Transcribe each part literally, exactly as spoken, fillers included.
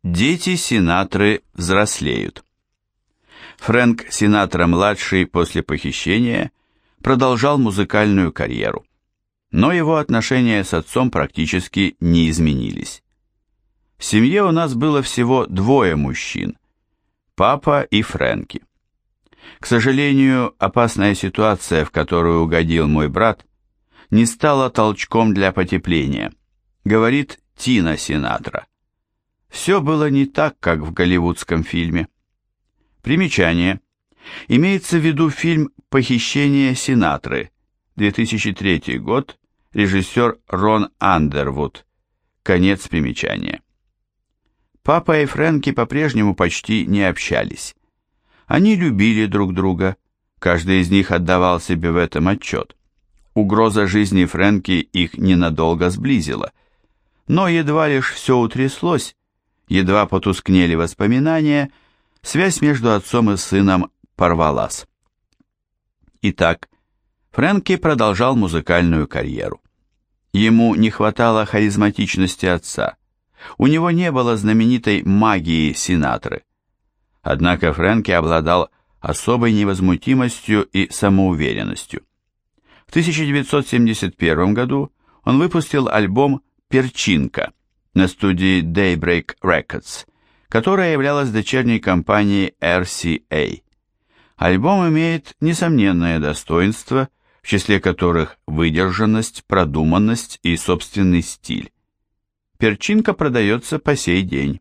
Дети Синатры взрослеют. Фрэнк Синатра-младший после похищения продолжал музыкальную карьеру, но его отношения с отцом практически не изменились. В семье у нас было всего двое мужчин – папа и Фрэнки. К сожалению, опасная ситуация, в которую угодил мой брат, не стала толчком для потепления, говорит Тина Синатра. Все было не так, как в голливудском фильме. Примечание. Имеется в виду фильм «Похищение Синатры», две тысячи третий год, режиссер Рон Андервуд. Конец примечания. Папа и Фрэнки по-прежнему почти не общались. Они любили друг друга, каждый из них отдавал себе в этом отчет. Угроза жизни Фрэнки их ненадолго сблизила. Но едва лишь все утряслось, едва потускнели воспоминания, связь между отцом и сыном порвалась. Итак, Фрэнки продолжал музыкальную карьеру. Ему не хватало харизматичности отца, у него не было знаменитой магии Синатры. Однако Фрэнки обладал особой невозмутимостью и самоуверенностью. В тысяча девятьсот семьдесят первом году он выпустил альбом «Перчинка» на студии Daybreak Records, которая являлась дочерней компанией эр си эй. Альбом имеет несомненные достоинства, в числе которых выдержанность, продуманность и собственный стиль. «Перчинка» продается по сей день.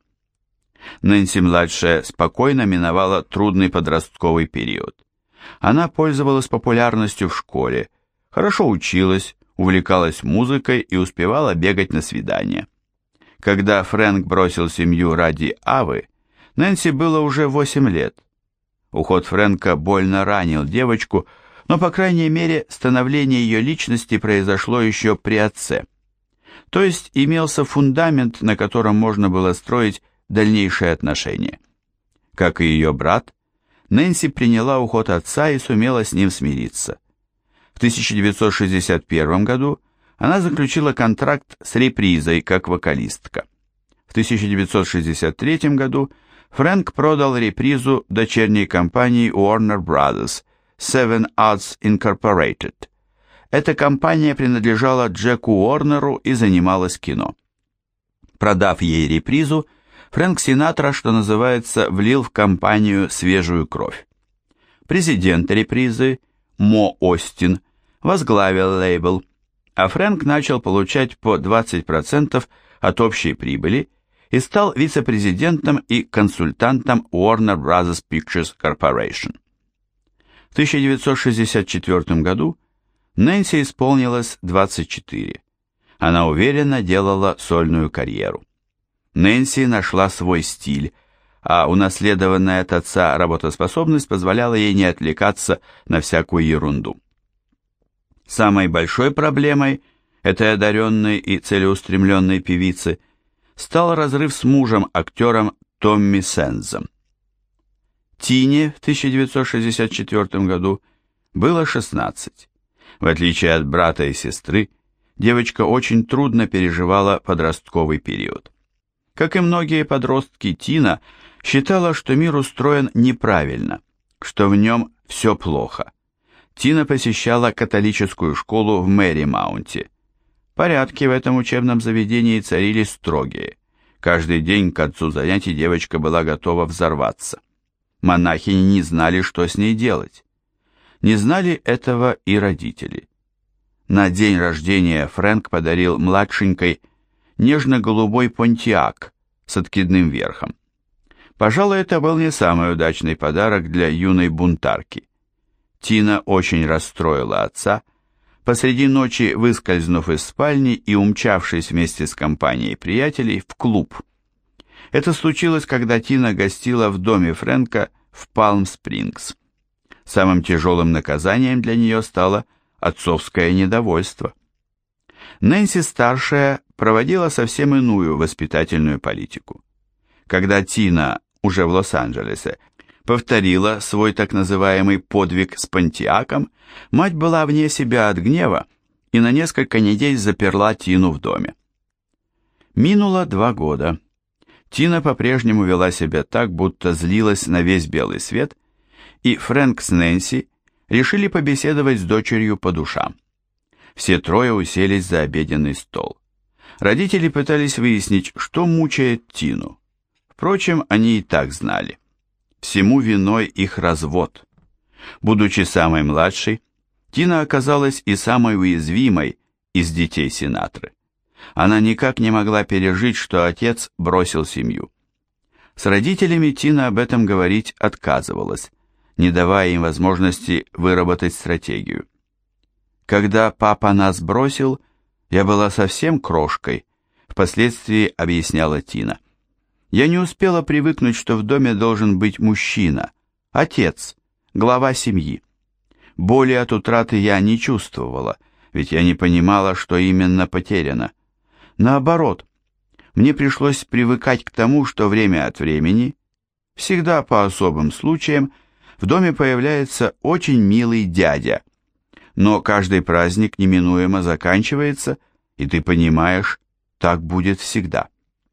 Нэнси-младшая спокойно миновала трудный подростковый период. Она пользовалась популярностью в школе, хорошо училась, увлекалась музыкой и успевала бегать на свидания. Когда Фрэнк бросил семью ради Авы, Нэнси было уже восемь лет. Уход Фрэнка больно ранил девочку, но, по крайней мере, становление ее личности произошло еще при отце. То есть имелся фундамент, на котором можно было строить дальнейшие отношения. Как и ее брат, Нэнси приняла уход отца и сумела с ним смириться. В тысяча девятьсот шестьдесят первом году она заключила контракт с репризой как вокалистка. В тысяча девятьсот шестьдесят третьем году Фрэнк продал репризу дочерней компании Warner Brothers Seven Arts Incorporated. Эта компания принадлежала Джеку Уорнеру и занималась кино. Продав ей репризу, Фрэнк Синатра, что называется, влил в компанию свежую кровь. Президент репризы Мо Остин возглавил лейбл, а Фрэнк начал получать по двадцать процентов от общей прибыли и стал вице-президентом и консультантом Warner Brothers Pictures Corporation. В тысяча девятьсот шестьдесят четвертом году Нэнси исполнилось двадцать четыре. Она уверенно делала сольную карьеру. Нэнси нашла свой стиль, а унаследованная от отца работоспособность позволяла ей не отвлекаться на всякую ерунду. Самой большой проблемой этой одаренной и целеустремленной певицы стал разрыв с мужем, актером Томми Сензом. Тине в тысяча девятьсот шестьдесят четвертом году было шестнадцать. В отличие от брата и сестры, девочка очень трудно переживала подростковый период. Как и многие подростки, Тина считала, что мир устроен неправильно, что в нем все плохо. Тина посещала католическую школу в Мэри-Маунте. Порядки в этом учебном заведении царили строгие. Каждый день к концу занятий девочка была готова взорваться. Монахини не знали, что с ней делать. Не знали этого и родители. На день рождения Фрэнк подарил младшенькой нежно-голубой понтиак с откидным верхом. Пожалуй, это был не самый удачный подарок для юной бунтарки. Тина очень расстроила отца, посреди ночи выскользнув из спальни и умчавшись вместе с компанией приятелей в клуб. Это случилось, когда Тина гостила в доме Фрэнка в Палм-Спрингс. Самым тяжелым наказанием для нее стало отцовское недовольство. Нэнси-старшая проводила совсем иную воспитательную политику. Когда Тина, уже в Лос-Анджелесе, повторила свой так называемый подвиг с понтиаком, мать была вне себя от гнева и на несколько недель заперла Тину в доме. Минуло два года. Тина по-прежнему вела себя так, будто злилась на весь белый свет, и Фрэнк с Нэнси решили побеседовать с дочерью по душам. Все трое уселись за обеденный стол. Родители пытались выяснить, что мучает Тину. Впрочем, они и так знали. Всему виной их развод. Будучи самой младшей, Тина оказалась и самой уязвимой из детей Синатры. Она никак не могла пережить, что отец бросил семью. С родителями Тина об этом говорить отказывалась, не давая им возможности выработать стратегию. «Когда папа нас бросил, я была совсем крошкой», впоследствии объясняла Тина. «Я не успела привыкнуть, что в доме должен быть мужчина, отец, глава семьи. Боли от утраты я не чувствовала, ведь я не понимала, что именно потеряно. Наоборот, мне пришлось привыкать к тому, что время от времени, всегда по особым случаям, в доме появляется очень милый дядя. Но каждый праздник неминуемо заканчивается, и ты понимаешь, так будет всегда.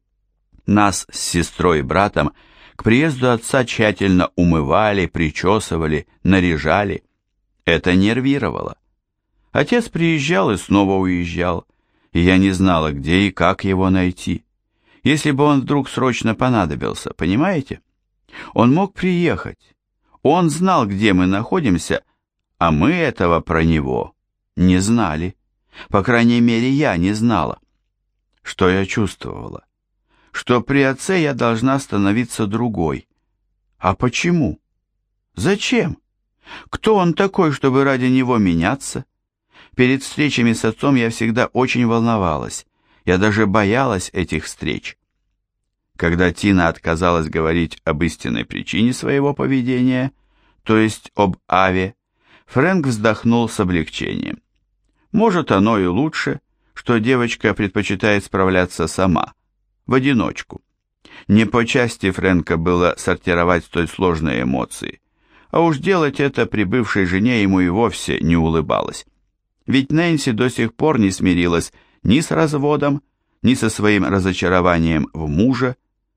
Нас с сестрой и братом к приезду отца тщательно умывали, причесывали, наряжали. Это нервировало. Отец приезжал и снова уезжал, и я не знала, где и как его найти. Если бы он вдруг срочно понадобился, понимаете? Он мог приехать. Он знал, где мы находимся, а мы этого про него не знали. По крайней мере, я не знала. Что я чувствовала? Что при отце я должна становиться другой. А почему? Зачем? Кто он такой, чтобы ради него меняться? Перед встречами с отцом я всегда очень волновалась. Я даже боялась этих встреч. Когда Тина отказалась говорить об истинной причине своего поведения, то есть об Аве, Фрэнк вздохнул с облегчением. Может, оно и лучше, что девочка предпочитает справляться сама, в одиночку. Не по части Фрэнка было сортировать столь сложные эмоции, а уж делать это при бывшей жене ему и вовсе не улыбалось. Ведь Нэнси до сих пор не смирилась ни с разводом, ни со своим разочарованием в муже.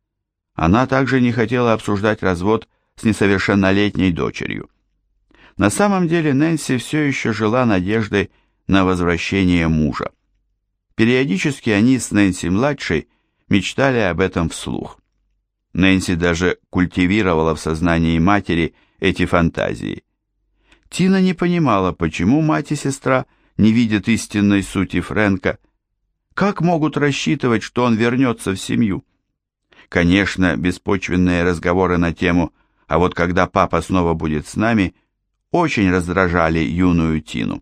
Она также не хотела обсуждать развод с несовершеннолетней дочерью. На самом деле Нэнси все еще жила надеждой на возвращение мужа. Периодически они с Нэнси-младшей мечтали об этом вслух. Нэнси даже культивировала в сознании матери эти фантазии. Тина не понимала, почему мать и сестра не видят истинной сути Фрэнка. Как могут рассчитывать, что он вернется в семью? Конечно, беспочвенные разговоры на тему «а вот когда папа снова будет с нами» очень раздражали юную Тину.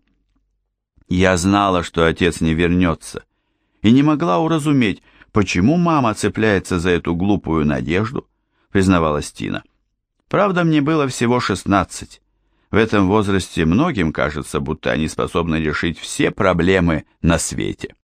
Я знала, что отец не вернется, и не могла уразуметь, почему мама цепляется за эту глупую надежду, признавалась Тина. Правда, мне было всего шестнадцать. В этом возрасте многим кажется, будто они способны решить все проблемы на свете.